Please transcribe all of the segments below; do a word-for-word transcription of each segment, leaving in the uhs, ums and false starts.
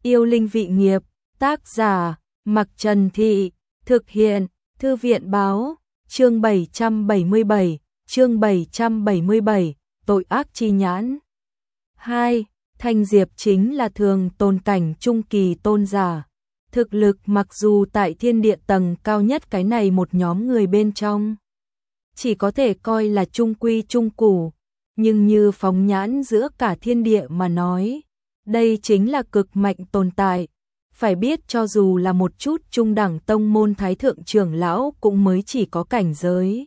Yêu linh vị nghiệp, tác giả, Mặc Trần Thị, thực hiện, Thư viện báo, chương bảy trăm bảy mươi bảy, chương bảy trăm bảy mươi bảy, tội ác chi nhãn. hai. Thanh Diệp chính là thường tôn cảnh trung kỳ tôn giả. Thực lực mặc dù tại thiên địa tầng cao nhất cái này một nhóm người bên trong chỉ có thể coi là trung quy trung củ, nhưng như phóng nhãn giữa cả thiên địa mà nói, đây chính là cực mạnh tồn tại. Phải biết cho dù là một chút trung đẳng tông môn thái thượng trưởng lão cũng mới chỉ có cảnh giới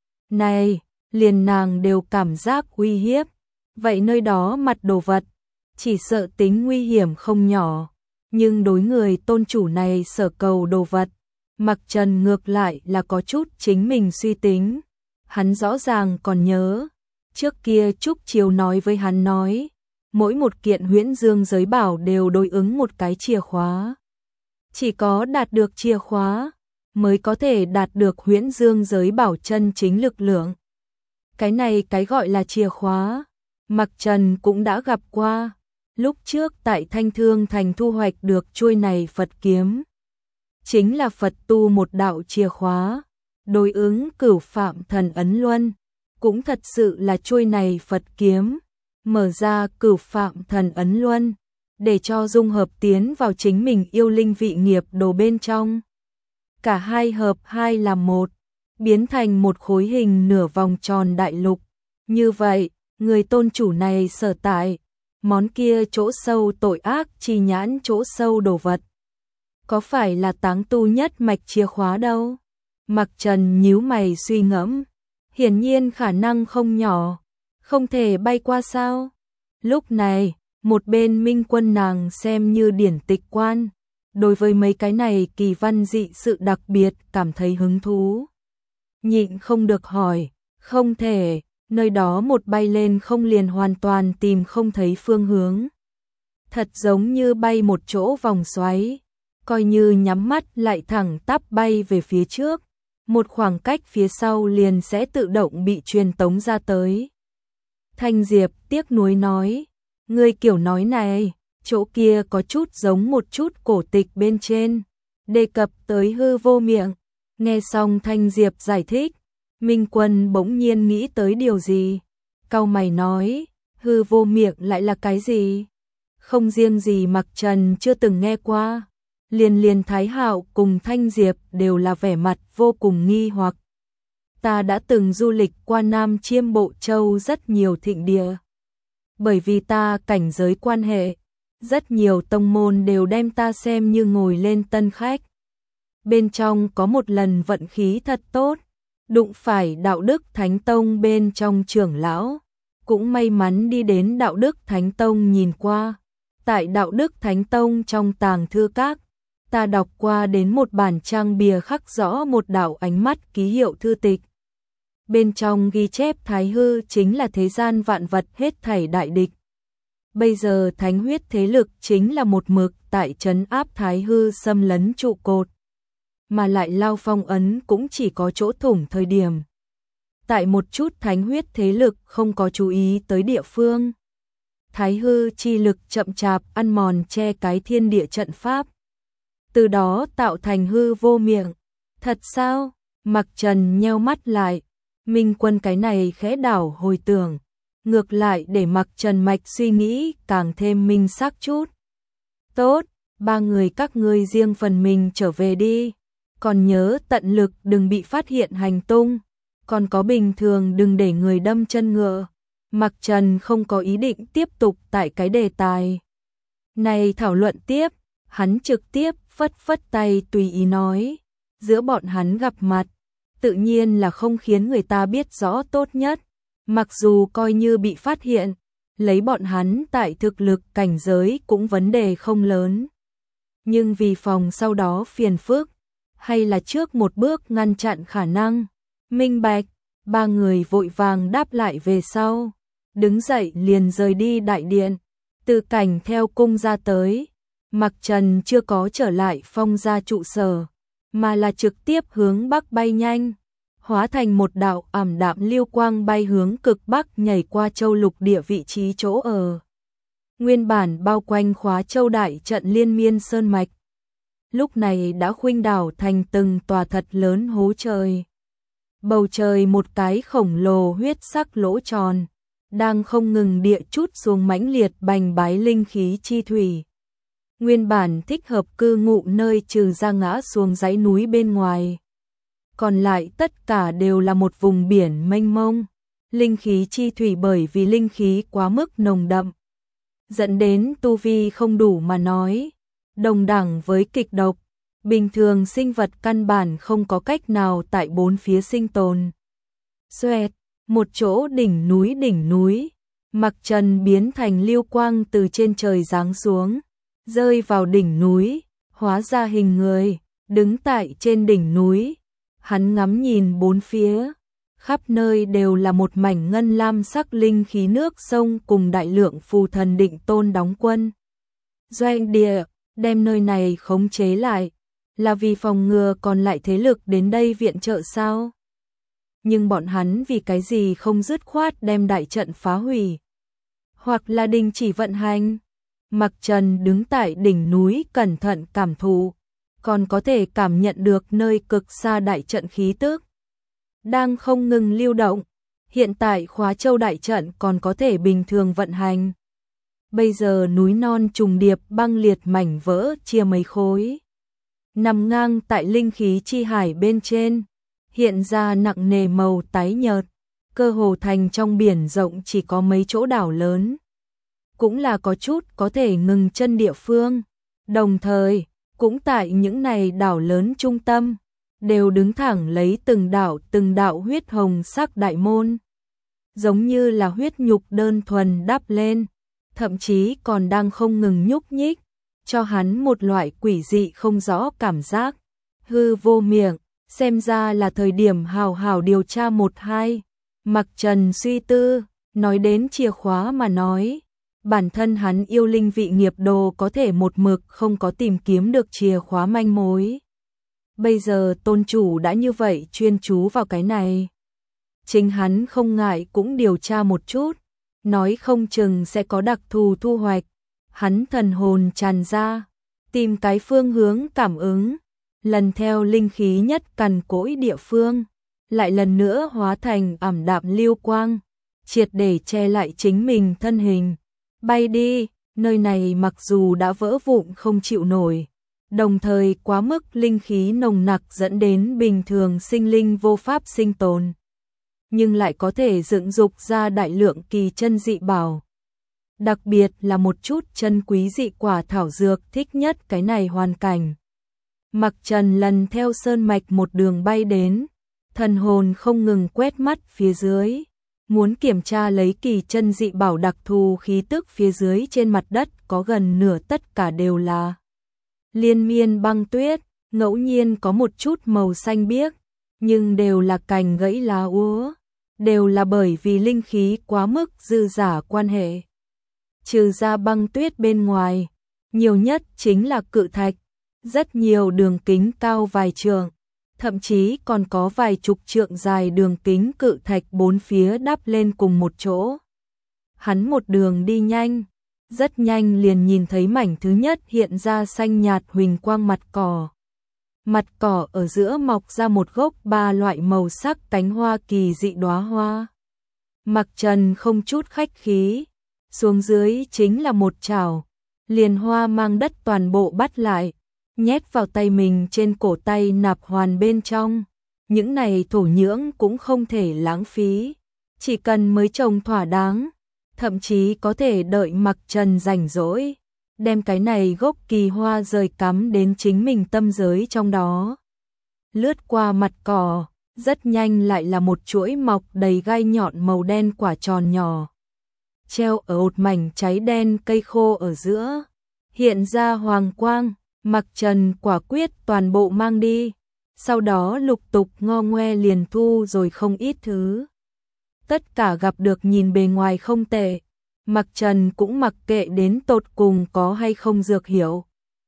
này, liền nàng đều cảm giác uy hiếp. Vậy nơi đó mặt đồ vật, chỉ sợ tính nguy hiểm không nhỏ. Nhưng đối người tôn chủ này sở cầu đồ vật, Mặc Trần ngược lại là có chút chính mình suy tính. Hắn rõ ràng còn nhớ, trước kia Trúc Chiếu nói với hắn nói, mỗi một kiện huyễn dương giới bảo đều đối ứng một cái chìa khóa. Chỉ có đạt được chìa khóa, mới có thể đạt được huyễn dương giới bảo chân chính lực lượng. Cái này cái gọi là chìa khóa, Mặc Trần cũng đã gặp qua. Lúc trước tại Thanh Thương Thành thu hoạch được chuôi này Phật kiếm. Chính là Phật tu một đạo chìa khóa, đối ứng Cửu Phạm Thần Ấn Luân. Cũng thật sự là chuôi này Phật kiếm, mở ra Cửu Phạm Thần Ấn Luân, để cho dung hợp tiến vào chính mình yêu linh vị nghiệp đồ bên trong. Cả hai hợp hai làm một, biến thành một khối hình nửa vòng tròn đại lục. Như vậy, người tôn chủ này sở tại, món kia chỗ sâu tội ác chi nhãn chỗ sâu đồ vật, có phải là táng tu nhất mạch chìa khóa đâu? Mặc Trần nhíu mày suy ngẫm, hiển nhiên khả năng không nhỏ, không thể bay qua sao? Lúc này, một bên Minh Quân nàng xem như điển tịch quan, đối với mấy cái này kỳ văn dị sự đặc biệt cảm thấy hứng thú. Nhịn không được hỏi, không thể, nơi đó một bay lên không liền hoàn toàn tìm không thấy phương hướng. Thật giống như bay một chỗ vòng xoáy, coi như nhắm mắt lại thẳng tắp bay về phía trước, một khoảng cách phía sau liền sẽ tự động bị truyền tống ra tới. Thanh Diệp tiếc nuối nói, ngươi kiểu nói này, chỗ kia có chút giống một chút cổ tịch bên trên, đề cập tới hư vô miệng. Nghe xong Thanh Diệp giải thích, Minh Quân bỗng nhiên nghĩ tới điều gì, cau mày nói, hư vô miệng lại là cái gì? Không riêng gì Mặc Trần chưa từng nghe qua, liền liền Thái Hạo cùng Thanh Diệp đều là vẻ mặt vô cùng nghi hoặc. Ta đã từng du lịch qua Nam Chiêm Bộ Châu rất nhiều thịnh địa. Bởi vì ta cảnh giới quan hệ, rất nhiều tông môn đều đem ta xem như ngồi lên tân khách. Bên trong có một lần vận khí thật tốt, đụng phải Đạo Đức Thánh Tông bên trong trưởng lão, cũng may mắn đi đến Đạo Đức Thánh Tông nhìn qua. Tại Đạo Đức Thánh Tông trong tàng thư các, ta đọc qua đến một bản trang bìa khắc rõ một đạo ánh mắt ký hiệu thư tịch. Bên trong ghi chép Thái Hư chính là thế gian vạn vật hết thảy đại địch. Bây giờ thánh huyết thế lực chính là một mực tại trấn áp Thái Hư xâm lấn trụ cột, mà lại lao phong ấn cũng chỉ có chỗ thủng thời điểm. Tại một chút thánh huyết thế lực không có chú ý tới địa phương, Thái Hư chi lực chậm chạp ăn mòn che cái thiên địa trận pháp, từ đó tạo thành hư vô miệng. Thật sao? Mặc Trần nheo mắt lại, Minh Quân cái này khẽ đảo hồi tưởng, ngược lại để Mặc Trần mạch suy nghĩ càng thêm minh xác chút. Tốt, ba người các ngươi riêng phần mình trở về đi, còn nhớ tận lực đừng bị phát hiện hành tung, còn có bình thường đừng để người đâm chân ngựa. Mặc Trần không có ý định tiếp tục tại cái đề tài này thảo luận tiếp, hắn trực tiếp phất phất tay tùy ý nói, giữa bọn hắn gặp mặt, tự nhiên là không khiến người ta biết rõ tốt nhất. Mặc dù coi như bị phát hiện, lấy bọn hắn tại thực lực cảnh giới cũng vấn đề không lớn. Nhưng vì phòng sau đó phiền phức, hay là trước một bước ngăn chặn khả năng. Minh bạch, ba người vội vàng đáp lại về sau, đứng dậy liền rời đi đại điện. Từ Cảnh theo cung ra tới, Mặc Trần chưa có trở lại Phong gia trụ sở, mà là trực tiếp hướng bắc bay nhanh, hóa thành một đạo ảm đạm lưu quang bay hướng cực bắc nhảy qua châu lục địa vị trí chỗ ở. nguyên bản bao quanh Khóa Châu đại trận liên miên sơn mạch. Lúc này đã khuynh đảo thành từng tòa thật lớn hố trời. Bầu trời một cái khổng lồ huyết sắc lỗ tròn, đang không ngừng địa chút xuống mãnh liệt bành bái linh khí chi thủy. Nguyên bản thích hợp cư ngụ nơi trừ ra ngã xuống dãy núi bên ngoài. Còn lại tất cả đều là một vùng biển mênh mông. Linh khí chi thủy bởi vì linh khí quá mức nồng đậm, dẫn đến tu vi không đủ mà nói. Đồng đẳng với kịch độc, bình thường sinh vật căn bản không có cách nào tại bốn phía sinh tồn. Xoẹt, một chỗ đỉnh núi đỉnh núi, Mặc Trần biến thành lưu quang từ trên trời giáng xuống, rơi vào đỉnh núi, hóa ra hình người, đứng tại trên đỉnh núi. Hắn ngắm nhìn bốn phía, khắp nơi đều là một mảnh ngân lam sắc linh khí nước sông cùng đại lượng phù thần định tôn đóng quân. Doanh địa, đem nơi này khống chế lại, là vì phòng ngừa còn lại thế lực đến đây viện trợ sao? Nhưng bọn hắn vì cái gì không dứt khoát đem đại trận phá hủy, hoặc là đình chỉ vận hành? Mặc Trần đứng tại đỉnh núi cẩn thận cảm thụ, còn có thể cảm nhận được nơi cực xa đại trận khí tức đang không ngừng lưu động. Hiện tại Khóa Châu đại trận còn có thể bình thường vận hành. Bây giờ núi non trùng điệp băng liệt mảnh vỡ chia mấy khối, nằm ngang tại linh khí chi hải bên trên, hiện ra nặng nề màu tái nhợt, cơ hồ thành trong biển rộng chỉ có mấy chỗ đảo lớn, cũng là có chút có thể ngừng chân địa phương. Đồng thời, cũng tại những này đảo lớn trung tâm, đều đứng thẳng lấy từng đạo từng đạo huyết hồng sắc đại môn, giống như là huyết nhục đơn thuần đắp lên, thậm chí còn đang không ngừng nhúc nhích, cho hắn một loại quỷ dị không rõ cảm giác. Hư vô miệng, xem ra là thời điểm hào hào điều tra một hai. Mặc Trần suy tư, nói đến chìa khóa mà nói, bản thân hắn yêu linh vị nghiệp đồ có thể một mực không có tìm kiếm được chìa khóa manh mối. Bây giờ tôn chủ đã như vậy chuyên chú vào cái này, chính hắn không ngại cũng điều tra một chút, nói không chừng sẽ có đặc thù thu hoạch. Hắn thần hồn tràn ra, tìm cái phương hướng cảm ứng, lần theo linh khí nhất cằn cỗi địa phương, lại lần nữa hóa thành ảm đạm lưu quang, triệt để che lại chính mình thân hình. Bay đi, nơi này mặc dù đã vỡ vụn không chịu nổi, đồng thời quá mức linh khí nồng nặc dẫn đến bình thường sinh linh vô pháp sinh tồn, nhưng lại có thể dựng dục ra đại lượng kỳ chân dị bảo. Đặc biệt là một chút chân quý dị quả thảo dược, thích nhất cái này hoàn cảnh. Mặc Trần lần theo sơn mạch một đường bay đến, thần hồn không ngừng quét mắt phía dưới, muốn kiểm tra lấy kỳ chân dị bảo đặc thù khí tức. Phía dưới trên mặt đất có gần nửa tất cả đều là liên miên băng tuyết, ngẫu nhiên có một chút màu xanh biếc, nhưng đều là cành gãy lá úa, đều là bởi vì linh khí quá mức dư giả quan hệ. Trừ ra băng tuyết bên ngoài, nhiều nhất chính là cự thạch, rất nhiều đường kính cao vài trượng, thậm chí còn có vài chục trượng dài đường kính cự thạch bốn phía đắp lên cùng một chỗ. Hắn một đường đi nhanh, rất nhanh liền nhìn thấy mảnh thứ nhất hiện ra xanh nhạt huỳnh quang mặt cỏ. Mặt cỏ ở giữa mọc ra một gốc ba loại màu sắc cánh hoa kỳ dị đóa hoa. Mặc Trần không chút khách khí, xuống dưới chính là một chảo, liền hoa mang đất toàn bộ bắt lại, nhét vào tay mình trên cổ tay nạp hoàn bên trong. Những này thổ nhưỡng cũng không thể lãng phí, chỉ cần mới trồng thỏa đáng, thậm chí có thể đợi Mặc Trần rảnh rỗi, đem cái này gốc kỳ hoa rời cắm đến chính mình tâm giới trong đó. Lướt qua mặt cỏ, rất nhanh lại là một chuỗi mọc đầy gai nhọn màu đen quả tròn nhỏ, treo ở một mảnh cháy đen cây khô ở giữa, hiện ra hoàng quang. Mặc Trần quả quyết toàn bộ mang đi, sau đó lục tục ngo ngoe liền thu rồi không ít thứ. Tất cả gặp được nhìn bề ngoài không tệ, Mặc Trần cũng mặc kệ đến tột cùng có hay không dược hiệu.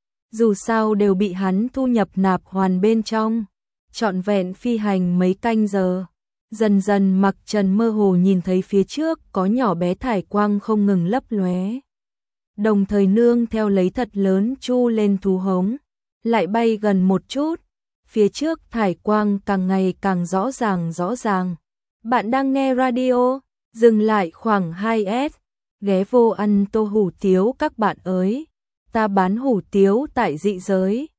Dù sao đều bị hắn thu nhập nạp hoàn bên trong, trọn vẹn phi hành mấy canh giờ. Dần dần Mặc Trần mơ hồ nhìn thấy phía trước có nhỏ bé thải quang không ngừng lấp lóe. đồng thời nương theo lấy thật lớn chu lên thú hống, lại bay gần một chút, phía trước thải quang càng ngày càng rõ ràng rõ ràng. Bạn đang nghe radio, dừng lại khoảng hai s, ghé vô ăn tô hủ tiếu các bạn ơi, ta bán hủ tiếu tại dị giới.